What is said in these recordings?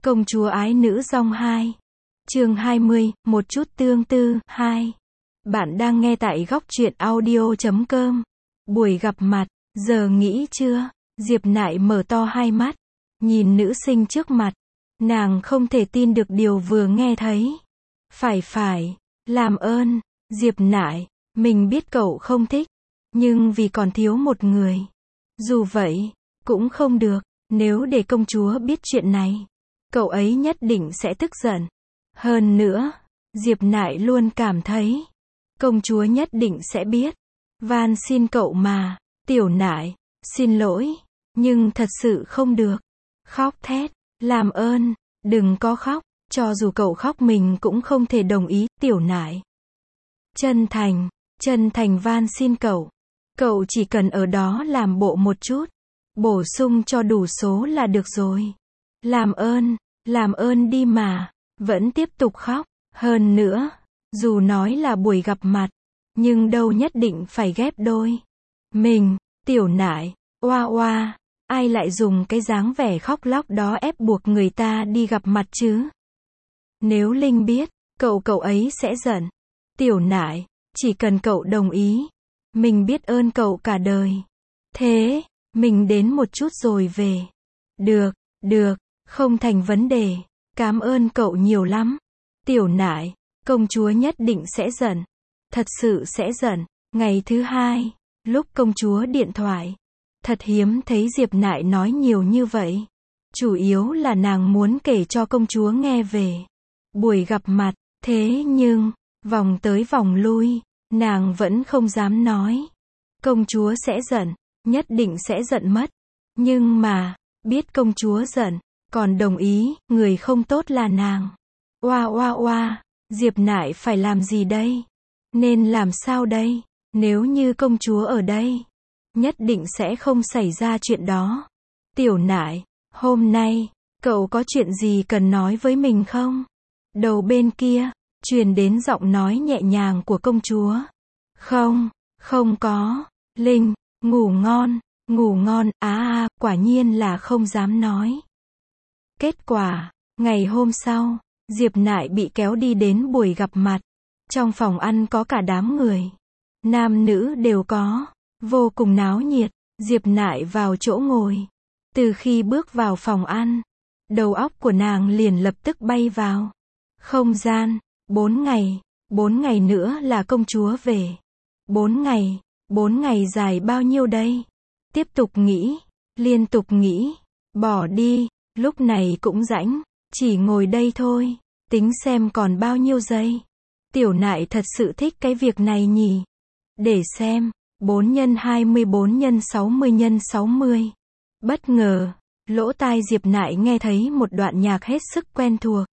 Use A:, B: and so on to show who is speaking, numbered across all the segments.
A: Công chúa ái nữ dong 2. Chương 20, một chút tương tư, 2. Bạn đang nghe tại góc truyện audio.com. Buổi gặp mặt, giờ nghĩ chưa? Diệp Nại mở to hai mắt, nhìn nữ sinh trước mặt. Nàng không thể tin được điều vừa nghe thấy. Phải, làm ơn, Diệp Nại, mình biết cậu không thích, nhưng vì còn thiếu một người. Dù vậy, cũng không được, nếu để công chúa biết chuyện này, cậu ấy nhất định sẽ tức giận. Hơn nữa, Diệp Nại luôn cảm thấy, công chúa nhất định sẽ biết. Van xin cậu mà, Tiểu Nại, xin lỗi, nhưng thật sự không được. Khóc thét, làm ơn, đừng có khóc, cho dù cậu khóc mình cũng không thể đồng ý, Tiểu Nại. Chân thành van xin cậu chỉ cần ở đó làm bộ một chút, bổ sung cho đủ số là được rồi. Làm ơn đi mà, vẫn tiếp tục khóc. Hơn nữa, dù nói là buổi gặp mặt, nhưng đâu nhất định phải ghép đôi. Mình, Tiểu Nại, oa, ai lại dùng cái dáng vẻ khóc lóc đó ép buộc người ta đi gặp mặt chứ? Nếu Linh biết, cậu ấy sẽ giận. Tiểu Nại, chỉ cần cậu đồng ý, mình biết ơn cậu cả đời. Thế, mình đến một chút rồi về. Được, không thành vấn đề. Cảm ơn cậu nhiều lắm. Tiểu Nại, công chúa nhất định sẽ giận. Thật sự sẽ giận. Ngày thứ hai, lúc công chúa điện thoại, thật hiếm thấy Diệp Nại nói nhiều như vậy. Chủ yếu là nàng muốn kể cho công chúa nghe về buổi gặp mặt, thế nhưng, vòng tới vòng lui, nàng vẫn không dám nói. Công chúa sẽ giận, nhất định sẽ giận mất. Nhưng mà, biết công chúa giận, còn đồng ý, người không tốt là nàng. Oa, Diệp Nại phải làm gì đây? Nên làm sao đây? Nếu như công chúa ở đây, nhất định sẽ không xảy ra chuyện đó. Tiểu Nại, hôm nay, cậu có chuyện gì cần nói với mình không? Đầu bên kia, truyền đến giọng nói nhẹ nhàng của công chúa. Không có. Linh, ngủ ngon, quả nhiên là không dám nói. Kết quả, ngày hôm sau, Diệp Nại bị kéo đi đến buổi gặp mặt. Trong phòng ăn có cả đám người. Nam nữ đều có. Vô cùng náo nhiệt. Diệp Nại vào chỗ ngồi. Từ khi bước vào phòng ăn, đầu óc của nàng liền lập tức bay vào không gian. 4 ngày nữa là công chúa về. 4 ngày dài bao nhiêu đây? Tiếp tục nghĩ, liên tục nghĩ, bỏ đi, lúc này cũng rãnh, chỉ ngồi đây thôi, tính xem còn bao nhiêu giây. Tiểu Nại thật sự thích cái việc này nhỉ? Để xem, 4 x 24 x 60 x 60. Bất ngờ, lỗ tai Diệp Nại nghe thấy một đoạn nhạc hết sức quen thuộc.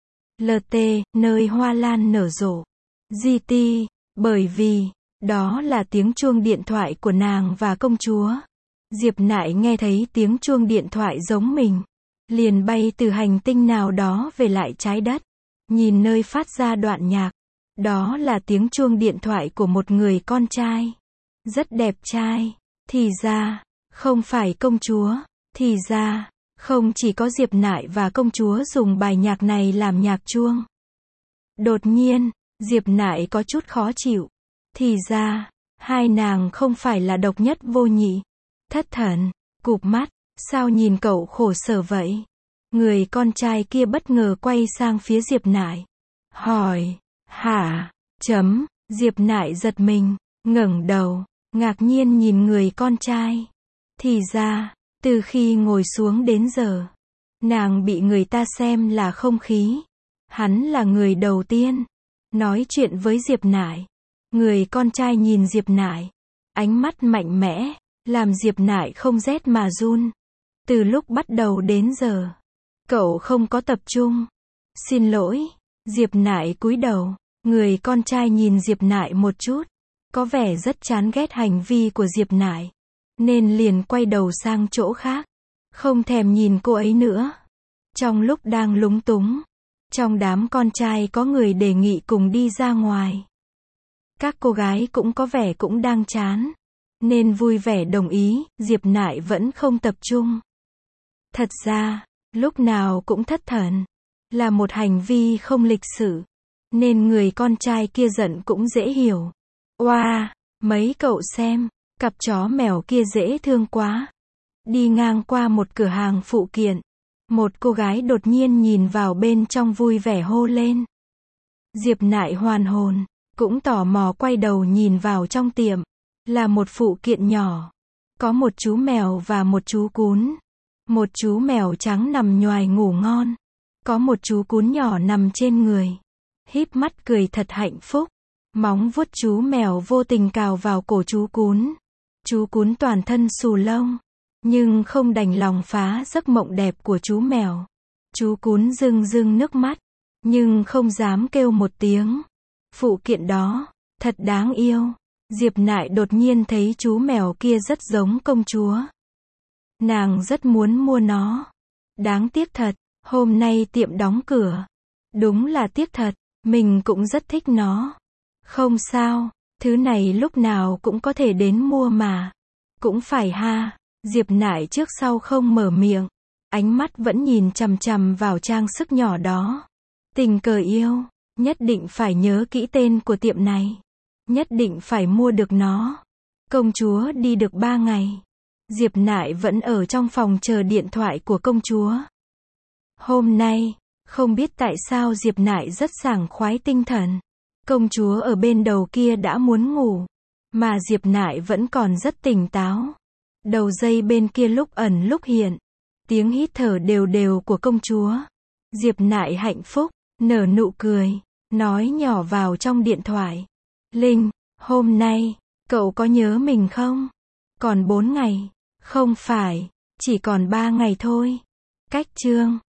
A: LT, nơi hoa lan nở rộ. GT, bởi vì, đó là tiếng chuông điện thoại của nàng và công chúa. Diệp Nại nghe thấy tiếng chuông điện thoại giống mình, liền bay từ hành tinh nào đó về lại trái đất. Nhìn nơi phát ra đoạn nhạc, đó là tiếng chuông điện thoại của một người con trai. Rất đẹp trai. Thì ra, không phải công chúa. Thì ra, không chỉ có Diệp Nại và công chúa dùng bài nhạc này làm nhạc chuông. Đột nhiên, Diệp Nại có chút khó chịu. Thì ra, hai nàng không phải là độc nhất vô nhị. Thất thần, cụp mắt, sao nhìn cậu khổ sở vậy? Người con trai kia bất ngờ quay sang phía Diệp Nại. Hỏi, hả? Diệp Nại giật mình, ngẩng đầu, ngạc nhiên nhìn người con trai. Thì ra, từ khi ngồi xuống đến giờ, nàng bị người ta xem là không khí. Hắn là người đầu tiên nói chuyện với Diệp Nại. Người con trai nhìn Diệp Nại, ánh mắt mạnh mẽ, làm Diệp Nại không rét mà run. Từ lúc bắt đầu đến giờ, cậu không có tập trung. Xin lỗi. Diệp Nại cúi đầu. Người con trai nhìn Diệp Nại một chút, có vẻ rất chán ghét hành vi của Diệp Nại, nên liền quay đầu sang chỗ khác, không thèm nhìn cô ấy nữa. Trong lúc đang lúng túng, trong đám con trai có người đề nghị cùng đi ra ngoài. Các cô gái cũng có vẻ cũng đang chán, nên vui vẻ đồng ý. Diệp Nại vẫn không tập trung. Thật ra, lúc nào cũng thất thần, là một hành vi không lịch sự, nên người con trai kia giận cũng dễ hiểu. Oa, mấy cậu xem, cặp chó mèo kia dễ thương quá. Đi ngang qua một cửa hàng phụ kiện, một cô gái đột nhiên nhìn vào bên trong vui vẻ hô lên. Diệp Nại hoàn hồn, cũng tò mò quay đầu nhìn vào trong tiệm, là một phụ kiện nhỏ. Có một chú mèo và một chú cún. Một chú mèo trắng nằm nhoài ngủ ngon. Có một chú cún nhỏ nằm trên người, híp mắt cười thật hạnh phúc. Móng vuốt chú mèo vô tình cào vào cổ chú cún. Chú cún toàn thân xù lông, nhưng không đành lòng phá giấc mộng đẹp của chú mèo. Chú cún rưng rưng nước mắt, nhưng không dám kêu một tiếng. Phụ kiện đó, thật đáng yêu. Diệp Nại đột nhiên thấy chú mèo kia rất giống công chúa. Nàng rất muốn mua nó. Đáng tiếc thật, hôm nay tiệm đóng cửa. Đúng là tiếc thật, mình cũng rất thích nó. Không sao, thứ này lúc nào cũng có thể đến mua mà. Cũng phải ha. Diệp Nại trước sau không mở miệng, ánh mắt vẫn nhìn chằm chằm vào trang sức nhỏ đó. Tình cờ yêu, nhất định phải nhớ kỹ tên của tiệm này. Nhất định phải mua được nó. Công chúa đi được 3 ngày. Diệp Nại vẫn ở trong phòng chờ điện thoại của công chúa. Hôm nay, không biết tại sao Diệp Nại rất sảng khoái tinh thần. Công chúa ở bên đầu kia đã muốn ngủ, mà Diệp Nại vẫn còn rất tỉnh táo. Đầu dây bên kia lúc ẩn lúc hiện, tiếng hít thở đều đều của công chúa. Diệp Nại hạnh phúc, nở nụ cười, nói nhỏ vào trong điện thoại. Linh, hôm nay, cậu có nhớ mình không? Còn 4 ngày, không phải, chỉ còn 3 ngày thôi. Cách chương